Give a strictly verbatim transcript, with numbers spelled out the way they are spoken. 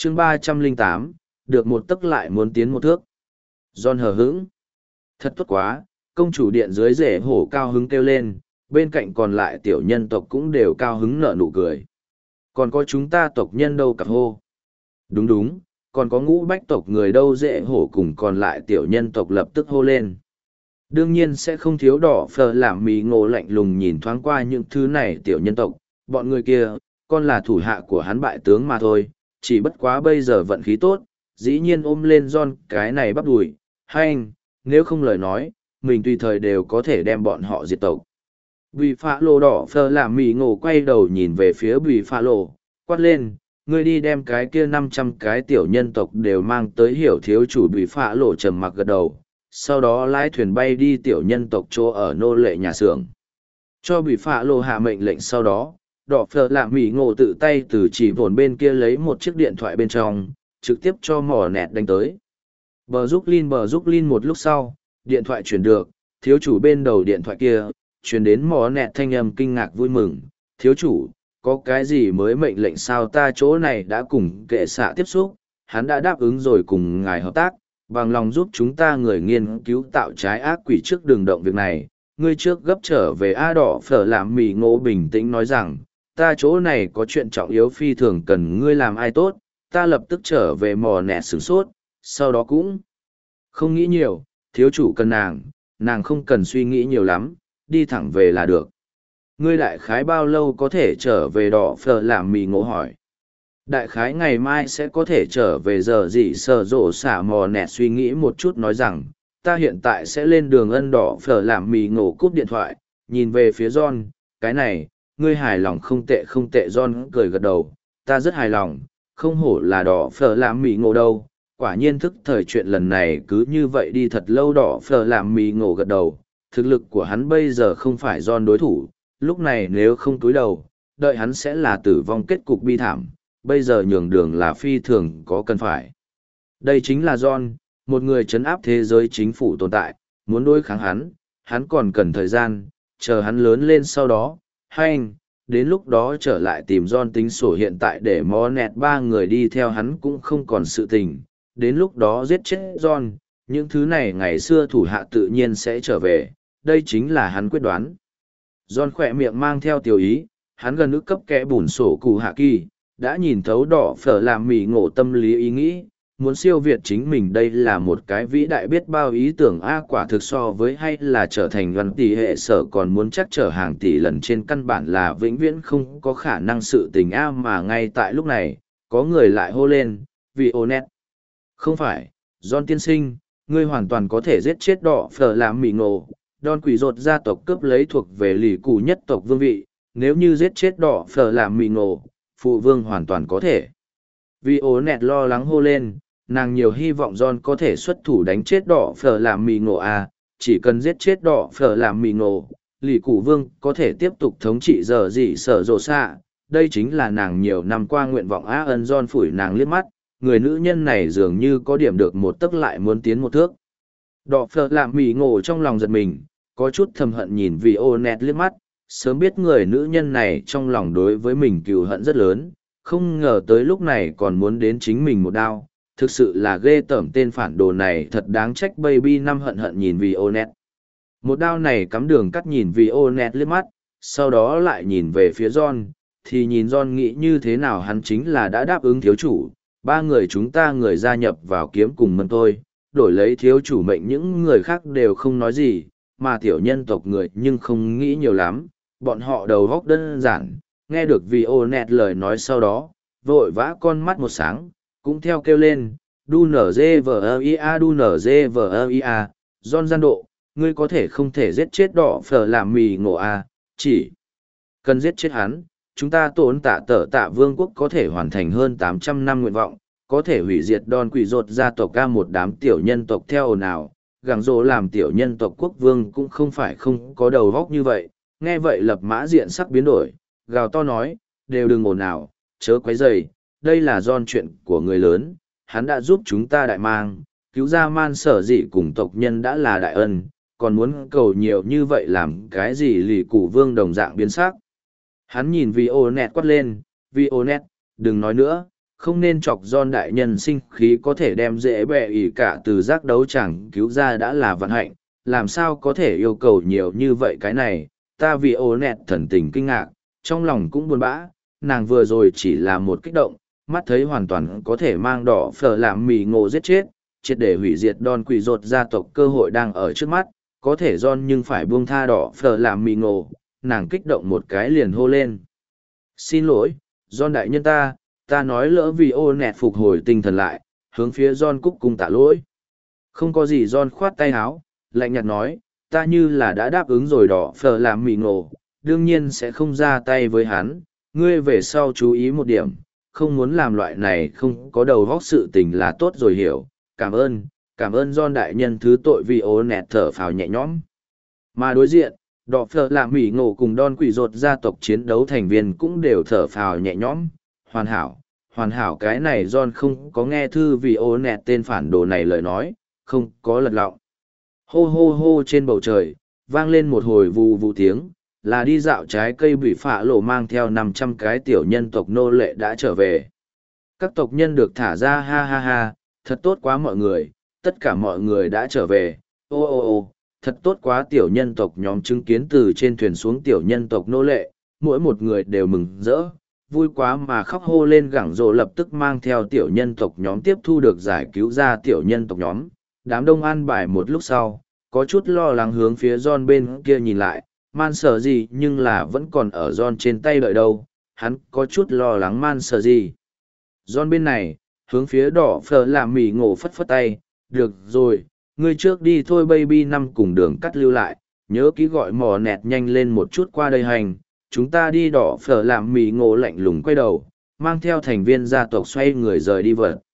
chương ba trăm lẻ tám, được một tấc lại muốn tiến một thước. John hờ hững. Thật tốt quá, công chủ điện dưới rể hổ cao hứng kêu lên, bên cạnh còn lại tiểu nhân tộc cũng đều cao hứng nở nụ cười. Còn có chúng ta tộc nhân đâu cặp hô. Đúng đúng, còn có ngũ bách tộc người đâu rễ hổ cùng còn lại tiểu nhân tộc lập tức hô lên. Đương nhiên sẽ không thiếu đỏ phờ làm mì ngộ lạnh lùng nhìn thoáng qua những thứ này tiểu nhân tộc, bọn người kia, con là thủ hạ của hắn bại tướng mà thôi, chỉ bất quá bây giờ vận khí tốt, dĩ nhiên ôm lên John cái này bắp đùi, hay anh, nếu không lời nói, mình tùy thời đều có thể đem bọn họ diệt tộc. Bùi phá lô đỏ phờ làm mì ngộ quay đầu nhìn về phía bùi phá lô, quát lên, ngươi đi đem cái kia năm trăm cái tiểu nhân tộc đều mang tới hiểu thiếu chủ bùi phá lô trầm mặc gật đầu, sau đó lái thuyền bay đi tiểu nhân tộc chỗ ở nô lệ nhà xưởng. Cho bùi phá lô hạ mệnh lệnh sau đó, đỏ phờ làm mì ngộ tự tay từ chỉ vồn bên kia lấy một chiếc điện thoại bên trong, trực tiếp cho mỏ nẹt đánh tới. Bờ giúp Linh bờ giúp Linh một lúc sau, điện thoại chuyển được, thiếu chủ bên đầu điện thoại kia, chuyển đến mỏ nẹt thanh âm kinh ngạc vui mừng. Thiếu chủ, có cái gì mới mệnh lệnh sao? Ta chỗ này đã cùng kệ xạ tiếp xúc, hắn đã đáp ứng rồi cùng ngài hợp tác, bằng lòng giúp chúng ta người nghiên cứu tạo trái ác quỷ trước đường động việc này. Ngươi trước gấp trở về A đỏ phở làm mì ngộ bình tĩnh nói rằng, ta chỗ này có chuyện trọng yếu phi thường cần ngươi làm ai tốt, ta lập tức trở về mò nẹt sửng sốt, sau đó cũng không nghĩ nhiều, thiếu chủ cần nàng, nàng không cần suy nghĩ nhiều lắm, đi thẳng về là được. Ngươi đại khái bao lâu có thể trở về đỏ phở làm mì ngộ hỏi. Đại khái ngày mai sẽ có thể trở về giờ gì sở rộ xả mò nẹt suy nghĩ một chút nói rằng, ta hiện tại sẽ lên đường ân đỏ phở làm mì ngộ cúp điện thoại, nhìn về phía John, cái này, ngươi hài lòng không tệ không tệ. John cười gật đầu, ta rất hài lòng, không hổ là đỏ phở làm mì ngộ đâu, quả nhiên thức thời chuyện lần này cứ như vậy đi thật lâu. Đỏ phở làm mì ngộ gật đầu, thực lực của hắn bây giờ không phải John đối thủ, lúc này nếu không túi đầu, đợi hắn sẽ là tử vong kết cục bi thảm, bây giờ nhường đường là phi thường có cần phải. Đây chính là John, một người trấn áp thế giới chính phủ tồn tại, muốn đối kháng hắn, hắn còn cần thời gian, chờ hắn lớn lên sau đó, hay anh, đến lúc đó trở lại tìm John tính sổ hiện tại để mò nẹt ba người đi theo hắn cũng không còn sự tình, đến lúc đó giết chết John, những thứ này ngày xưa thủ hạ tự nhiên sẽ trở về, đây chính là hắn quyết đoán. John khỏe miệng mang theo tiểu ý, hắn gần ức cấp kẽ bùn sổ cụ hạ kỳ, đã nhìn thấu đỏ phở làm mì ngộ tâm lý ý nghĩ, muốn siêu việt chính mình đây là một cái vĩ đại biết bao ý tưởng A quả thực so với hay là trở thành văn tỷ hệ sở còn muốn chắc trở hàng tỷ lần trên căn bản là vĩnh viễn không có khả năng sự tình A mà ngay tại lúc này, có người lại hô lên, vì ô nét. Không phải, John tiên sinh, ngươi hoàn toàn có thể giết chết đỏ phở làm mì ngộ, đòn quỷ rột gia tộc cướp lấy thuộc về lì cụ nhất tộc vương vị, nếu như giết chết đỏ phở làm mì ngộ, phụ vương hoàn toàn có thể. Vì ố nẹt lo lắng hô lên, nàng nhiều hy vọng John có thể xuất thủ đánh chết đỏ phở làm mì ngộ à, chỉ cần giết chết đỏ phở làm mì ngộ, lì cụ vương có thể tiếp tục thống trị giờ gì sở rộ xạ, đây chính là nàng nhiều năm qua nguyện vọng á. Ân John phủi nàng liếc mắt, người nữ nhân này dường như có điểm được một tấc lại muốn tiến một thước. Đỏ phở làm mì ngộ trong lòng giật mình, có chút thầm hận nhìn vì ô nẹt liếc mắt, sớm biết người nữ nhân này trong lòng đối với mình cừu hận rất lớn, không ngờ tới lúc này còn muốn đến chính mình một đao, thực sự là ghê tởm tên phản đồ này thật đáng trách. Baby năm hận hận nhìn vì ô nẹt. Một đao này cắm đường cắt nhìn vì ô nẹt liếc mắt, sau đó lại nhìn về phía John, thì nhìn John nghĩ như thế nào hắn chính là đã đáp ứng thiếu chủ, ba người chúng ta người gia nhập vào kiếm cùng mân tôi, đổi lấy thiếu chủ mệnh những người khác đều không nói gì, mà tiểu nhân tộc người nhưng không nghĩ nhiều lắm, bọn họ đầu góc đơn giản, nghe được vì ô nẹt lời nói sau đó, vội vã con mắt một sáng, cũng theo kêu lên, đu nở dê vờ ơ ia đu nở dê vờ ơ ia, John gian độ, ngươi có thể không thể giết chết đỏ phở làm mì ngộ a, chỉ cần giết chết hắn, chúng ta tổn tạ tở tạ vương quốc có thể hoàn thành hơn tám trăm năm nguyện vọng, có thể hủy diệt đòn quỷ rột gia tộc ca một đám tiểu nhân tộc theo ồn ào. Gẳng rồ làm tiểu nhân tộc quốc vương cũng không phải không có đầu góc như vậy, nghe vậy lập mã diện sắc biến đổi, gào to nói, đều đừng ồn ào, chớ quấy rầy, đây là John chuyện của người lớn, hắn đã giúp chúng ta đại mang, cứu ra man sở dị cùng tộc nhân đã là đại ân, còn muốn cầu nhiều như vậy làm cái gì lì cụ vương đồng dạng biến sắc. Hắn nhìn vì ô nẹt quát lên, vì ô nẹt, đừng nói nữa, không nên chọc John đại nhân sinh khí, có thể đem dễ bẹ ỉ cả từ giác đấu chẳng cứu ra đã là vận hạnh, làm sao có thể yêu cầu nhiều như vậy cái này, ta vì ô nẹt thần tình kinh ngạc, trong lòng cũng buồn bã, nàng vừa rồi chỉ là một kích động, mắt thấy hoàn toàn có thể mang đỏ phở làm mì ngộ giết chết, triệt để hủy diệt Don quỷ rột gia tộc, cơ hội đang ở trước mắt, có thể John nhưng phải buông tha đỏ phở làm mì ngộ, nàng kích động một cái liền hô lên. Xin lỗi, John đại nhân ta, ta nói lỡ vì ô nẹt phục hồi tinh thần lại, hướng phía John cúc cung tạ lỗi. Không có gì, John khoát tay áo, lạnh nhạt nói, ta như là đã đáp ứng rồi đỏ phở làm mì ngộ, đương nhiên sẽ không ra tay với hắn, ngươi về sau chú ý một điểm, không muốn làm loại này không có đầu vóc sự tình là tốt rồi, hiểu, cảm ơn, cảm ơn John đại nhân thứ tội, vì ô nẹt thở phào nhẹ nhõm. Mà đối diện, đỏ phở làm mì ngộ cùng Don quỷ rột gia tộc chiến đấu thành viên cũng đều thở phào nhẹ nhõm, hoàn hảo, hoàn hảo, cái này John không có nghe thư vì ô nẹt tên phản đồ này lời nói, không có lật lọng. Hô hô hô, trên bầu trời, vang lên một hồi vù vù tiếng, là đi dạo trái cây bị phạ lộ mang theo năm trăm cái tiểu nhân tộc nô lệ đã trở về. Các tộc nhân được thả ra, ha ha ha, thật tốt quá mọi người, tất cả mọi người đã trở về, ô ô ô, thật tốt quá. Tiểu nhân tộc nhóm chứng kiến từ trên thuyền xuống tiểu nhân tộc nô lệ, mỗi một người đều mừng rỡ, vui quá mà khóc hô lên. Gẳng rồ lập tức mang theo tiểu nhân tộc nhóm tiếp thu được giải cứu ra tiểu nhân tộc nhóm. Đám đông an bài một lúc sau, có chút lo lắng hướng phía John bên kia nhìn lại, man sợ gì nhưng là vẫn còn ở John trên tay đợi đâu, hắn có chút lo lắng man sợ gì. John bên này, hướng phía đỏ phở làm mì ngộ phất phất tay, được rồi, ngươi trước đi thôi, baby năm cùng đường cắt lưu lại, nhớ ký gọi mò nẹt nhanh lên một chút qua đây hành, chúng ta đi. Đỏ phở làm mì ngộ lạnh lùng quay đầu, mang theo thành viên gia tộc xoay người rời đi vật.